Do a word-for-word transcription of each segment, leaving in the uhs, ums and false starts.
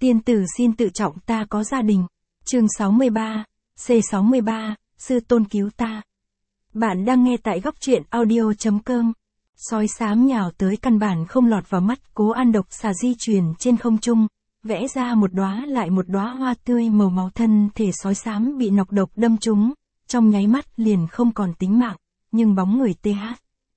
Tiên tử xin tự trọng, ta có gia đình. Chương sáu mươi ba, C sáu mươi ba, sư tôn cứu ta. Bạn đang nghe tại góc truyện audio chấm com. Sói xám nhào tới căn bản không lọt vào mắt, Cố An độc xà di chuyển trên không trung, vẽ ra một đóa lại một đóa hoa tươi màu máu. Thân thể sói xám bị nọc độc đâm trúng, trong nháy mắt liền không còn tính mạng, nhưng bóng người tê hát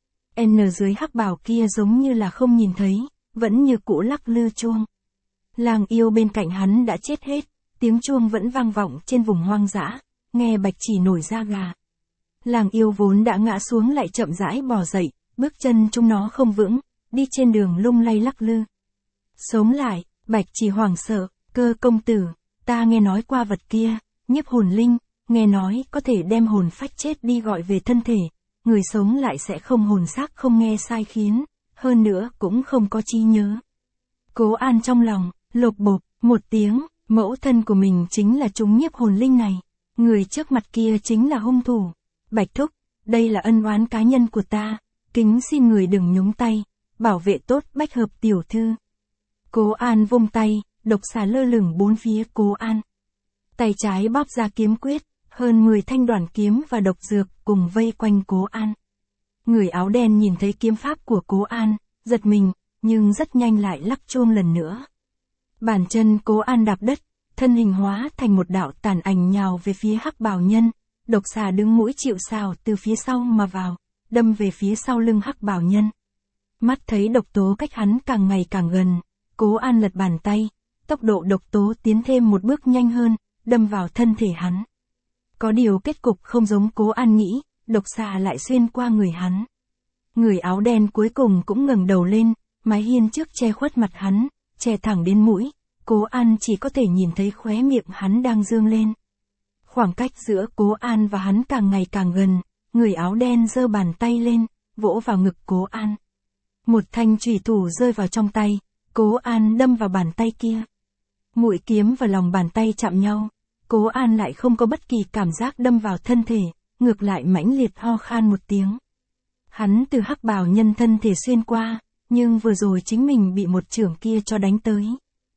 en dưới hắc bào kia giống như là không nhìn thấy, vẫn như cũ lắc lư chuông. Lang yêu bên cạnh hắn đã chết hết, tiếng chuông vẫn vang vọng trên vùng hoang dã, nghe Bạch Chỉ nổi da gà. Lang yêu vốn đã ngã xuống lại chậm rãi bò dậy, bước chân chúng nó không vững, đi trên đường lung lay lắc lư. Sống lại, Bạch Chỉ hoảng sợ, Cơ công tử, ta nghe nói qua vật kia, nhiếp hồn linh, nghe nói có thể đem hồn phách chết đi gọi về thân thể, người sống lại sẽ không hồn xác, không nghe sai khiến, hơn nữa cũng không có trí nhớ. Cố An trong lòng, lột bột, một tiếng, mẫu thân của mình chính là chúng nhiếp hồn linh này, người trước mặt kia chính là hung thủ. Bạch thúc, đây là ân oán cá nhân của ta, kính xin người đừng nhúng tay, bảo vệ tốt Bách Hợp tiểu thư. Cố An vung tay, độc xà lơ lửng bốn phía Cố An. Tay trái bóp ra kiếm quyết, hơn mười thanh đoản kiếm và độc dược cùng vây quanh Cố An. Người áo đen nhìn thấy kiếm pháp của Cố An, giật mình, nhưng rất nhanh lại lắc chuông lần nữa. Bàn chân Cố An đạp đất, thân hình hóa thành một đạo tàn ảnh nhào về phía hắc bào nhân, độc xà đứng mũi chịu sào từ phía sau mà vào, đâm về phía sau lưng hắc bào nhân. Mắt thấy độc tố cách hắn càng ngày càng gần, Cố An lật bàn tay, tốc độ độc tố tiến thêm một bước nhanh hơn, đâm vào thân thể hắn. Có điều kết cục không giống Cố An nghĩ, độc xà lại xuyên qua người hắn. Người áo đen cuối cùng cũng ngẩng đầu lên, mái hiên trước che khuất mặt hắn, che thẳng đến mũi, Cố An chỉ có thể nhìn thấy khóe miệng hắn đang dương lên. Khoảng cách giữa Cố An và hắn càng ngày càng gần, người áo đen giơ bàn tay lên, vỗ vào ngực Cố An. Một thanh chủy thủ rơi vào trong tay, Cố An đâm vào bàn tay kia. Mũi kiếm và lòng bàn tay chạm nhau, Cố An lại không có bất kỳ cảm giác đâm vào thân thể, ngược lại mãnh liệt ho khan một tiếng. Hắn từ hắc bào nhân thân thể xuyên qua, nhưng vừa rồi chính mình bị một chưởng kia cho đánh tới.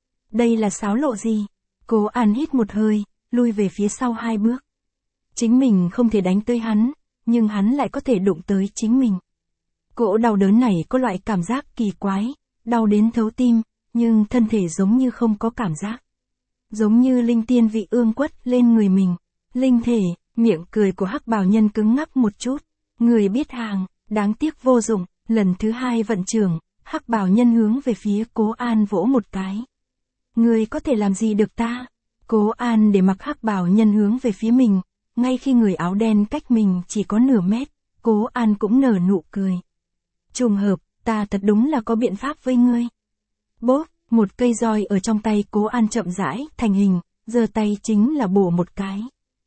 Đây là xáo lộ gì? Cố An hít một hơi, lui về phía sau hai bước. Chính mình không thể đánh tới hắn, nhưng hắn lại có thể đụng tới chính mình. Cỗ đau đớn này có loại cảm giác kỳ quái, đau đến thấu tim, nhưng thân thể giống như không có cảm giác. Giống như linh tiên vị ương quất lên người mình. Linh thể, miệng cười của hắc bào nhân cứng ngắc một chút. Người biết hàng, đáng tiếc vô dụng, lần thứ hai vận trưởng, hắc bào nhân hướng về phía Cố An vỗ một cái. Người có thể làm gì được ta? Cố An để mặc hắc bào nhân hướng về phía mình, ngay khi người áo đen cách mình chỉ có nửa mét, Cố An cũng nở nụ cười. Trùng hợp, ta thật đúng là có biện pháp với ngươi. Bốp, một cây roi ở trong tay Cố An chậm rãi thành hình, giơ tay chính là bổ một cái.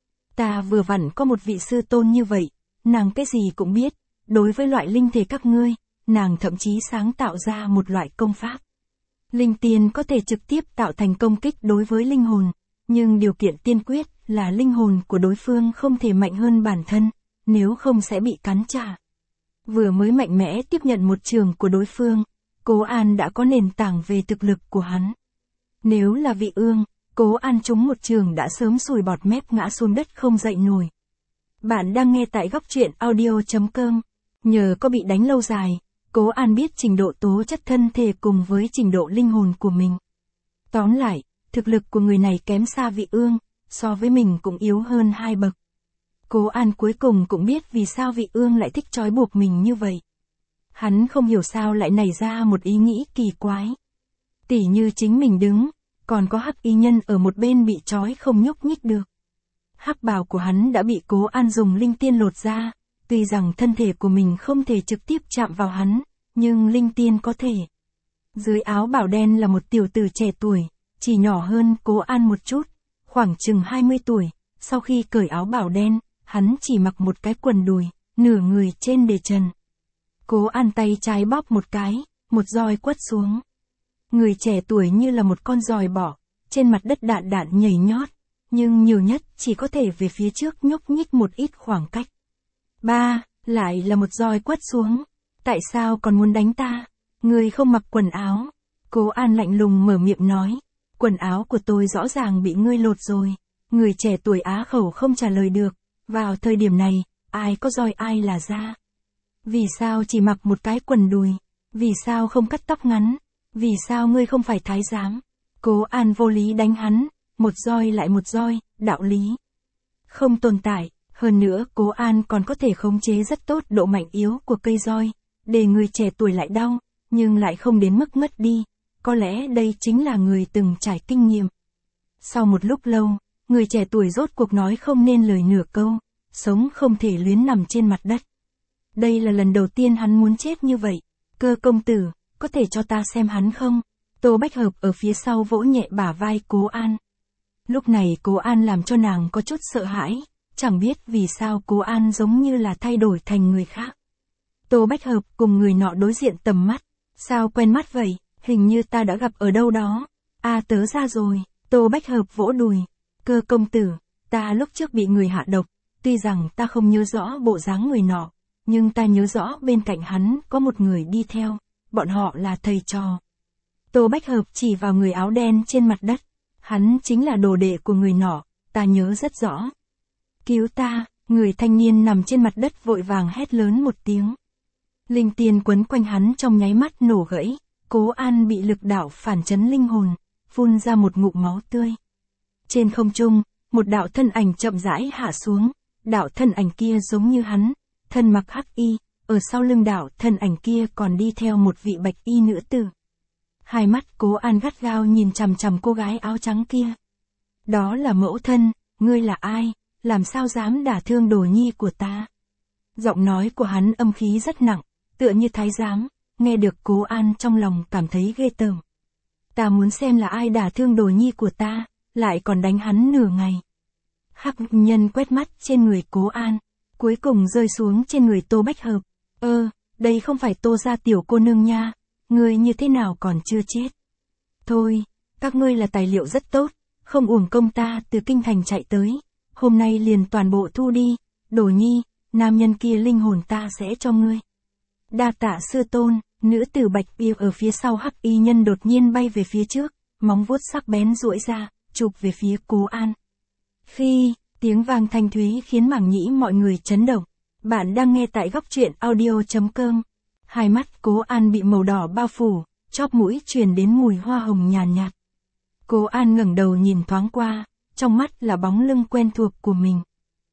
Ta vừa vặn có một vị sư tôn như vậy, nàng cái gì cũng biết, đối với loại linh thể các ngươi, nàng thậm chí sáng tạo ra một loại công pháp. Linh tiên có thể trực tiếp tạo thành công kích đối với linh hồn, nhưng điều kiện tiên quyết là linh hồn của đối phương không thể mạnh hơn bản thân, nếu không sẽ bị cắn trả. Vừa mới mạnh mẽ tiếp nhận một trường của đối phương, Cố An đã có nền tảng về thực lực của hắn. Nếu là vị ương, Cố An trúng một trường đã sớm sùi bọt mép ngã xuống đất không dậy nổi. Bạn đang nghe tại góc truyện audio chấm com. Nhờ có bị đánh lâu dài, Cố An biết trình độ tố chất thân thể cùng với trình độ linh hồn của mình. Tóm lại, thực lực của người này kém xa vị ương, so với mình cũng yếu hơn hai bậc. Cố An cuối cùng cũng biết vì sao vị ương lại thích trói buộc mình như vậy. Hắn không hiểu sao lại nảy ra một ý nghĩ kỳ quái. Tỉ như chính mình đứng, còn có hắc y nhân ở một bên bị trói không nhúc nhích được. Hắc bào của hắn đã bị Cố An dùng linh tiên lột ra, tuy rằng thân thể của mình không thể trực tiếp chạm vào hắn, nhưng linh tiên có thể. Dưới áo bào đen là một tiểu tử trẻ tuổi, chỉ nhỏ hơn Cố An một chút, khoảng chừng hai mươi tuổi, sau khi cởi áo bào đen, hắn chỉ mặc một cái quần đùi, nửa người trên để trần. Cố An tay trái bóp một cái, một roi quất xuống. Người trẻ tuổi như là một con giòi bọ, trên mặt đất đạn đạn nhảy nhót, nhưng nhiều nhất chỉ có thể về phía trước nhúc nhích một ít khoảng cách. Ba, lại là một roi quất xuống. Tại sao còn muốn đánh ta? Người không mặc quần áo. Cố An lạnh lùng mở miệng nói. quần áo của tôi rõ ràng bị ngươi lột rồi. Người trẻ tuổi á khẩu không trả lời được, vào thời điểm này, ai có roi ai là ra. Vì sao chỉ mặc một cái quần đùi? Vì sao không cắt tóc ngắn? Vì sao ngươi không phải thái giám? Cố An vô lý đánh hắn, một roi lại một roi, đạo lý không tồn tại. Hơn nữa Cố An còn có thể khống chế rất tốt độ mạnh yếu của cây roi, để người trẻ tuổi lại đau, nhưng lại không đến mức ngất đi. Có lẽ đây chính là người từng trải kinh nghiệm. Sau một lúc lâu, người trẻ tuổi rốt cuộc nói không nên lời nửa câu, sống không thể luyến nằm trên mặt đất. Đây là lần đầu tiên hắn muốn chết như vậy. Cơ công tử, có thể cho ta xem hắn không? Tô Bách Hợp ở phía sau vỗ nhẹ bả vai Cố An. Lúc này Cố An làm cho nàng có chút sợ hãi, chẳng biết vì sao Cố An giống như là thay đổi thành người khác. Tô Bách Hợp cùng người nọ đối diện tầm mắt. Sao quen mắt vậy, hình như ta đã gặp ở đâu đó. A à, tớ ra rồi. Tô Bách Hợp vỗ đùi. Cơ công tử, ta lúc trước bị người hạ độc, tuy rằng ta không nhớ rõ bộ dáng người nọ, nhưng ta nhớ rõ bên cạnh hắn có một người đi theo, bọn họ là thầy trò. Tô Bách Hợp chỉ vào người áo đen trên mặt đất. Hắn chính là đồ đệ của người nọ, ta nhớ rất rõ. Cứu ta, người thanh niên nằm trên mặt đất vội vàng hét lớn một tiếng. Linh tiền quấn quanh hắn trong nháy mắt nổ gãy, Cố An bị lực đạo phản chấn linh hồn, phun ra một ngụm máu tươi. Trên không trung, một đạo thân ảnh chậm rãi hạ xuống, đạo thân ảnh kia giống như hắn, thân mặc hắc y, ở sau lưng đạo thân ảnh kia còn đi theo một vị bạch y nữ tử. Hai mắt Cố An gắt gao nhìn chằm chằm cô gái áo trắng kia. Đó là mẫu thân, ngươi là ai, làm sao dám đả thương đồ nhi của ta? Giọng nói của hắn âm khí rất nặng, tựa như thái giám, nghe được Cố An trong lòng cảm thấy ghê tởm. Ta muốn xem là ai đả thương đồ nhi của ta, lại còn đánh hắn nửa ngày. Hắc nhân quét mắt trên người Cố An, cuối cùng rơi xuống trên người Tô Bách Hợp. Ơ, đây không phải Tô gia tiểu cô nương nha, ngươi như thế nào còn chưa chết? Thôi, các ngươi là tài liệu rất tốt, không uổng công ta từ kinh thành chạy tới, hôm nay liền toàn bộ thu đi, Đồ nhi, nam nhân kia linh hồn ta sẽ cho ngươi. Đa tạ sư tôn. Nữ tử bạch y ở phía sau hắc y nhân đột nhiên bay về phía trước, móng vuốt sắc bén duỗi ra, chụp về phía Cố An. Phi, tiếng vang thanh thúy khiến mảng nhĩ mọi người chấn động. Bạn đang nghe tại góc truyện audio chấm com. Hai mắt Cố An bị màu đỏ bao phủ, chóp mũi truyền đến mùi hoa hồng nhàn nhạt, nhạt. Cố An ngẩng đầu nhìn thoáng qua, trong mắt là bóng lưng quen thuộc của mình.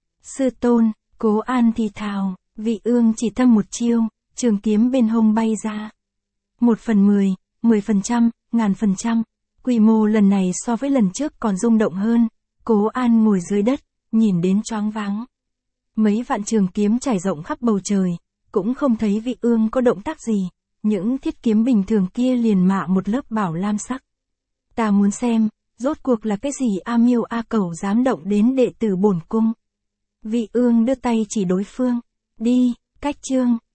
Sư tôn, Cố An thì thào, Vị Ương chỉ thâm một chiêu, trường kiếm bên hông bay ra. Một phần mười, mười phần trăm, ngàn phần trăm, quy mô lần này so với lần trước còn rung động hơn. Cố An ngồi dưới đất, nhìn đến choáng váng. Mấy vạn trường kiếm trải rộng khắp bầu trời, cũng không thấy Vị Ương có động tác gì, những thiết kiếm bình thường kia liền mạ một lớp bảo lam sắc. Ta muốn xem, rốt cuộc là cái gì A Miêu A Cẩu dám động đến đệ tử bổn cung. Vị Ương đưa tay chỉ đối phương, đi, cách chương.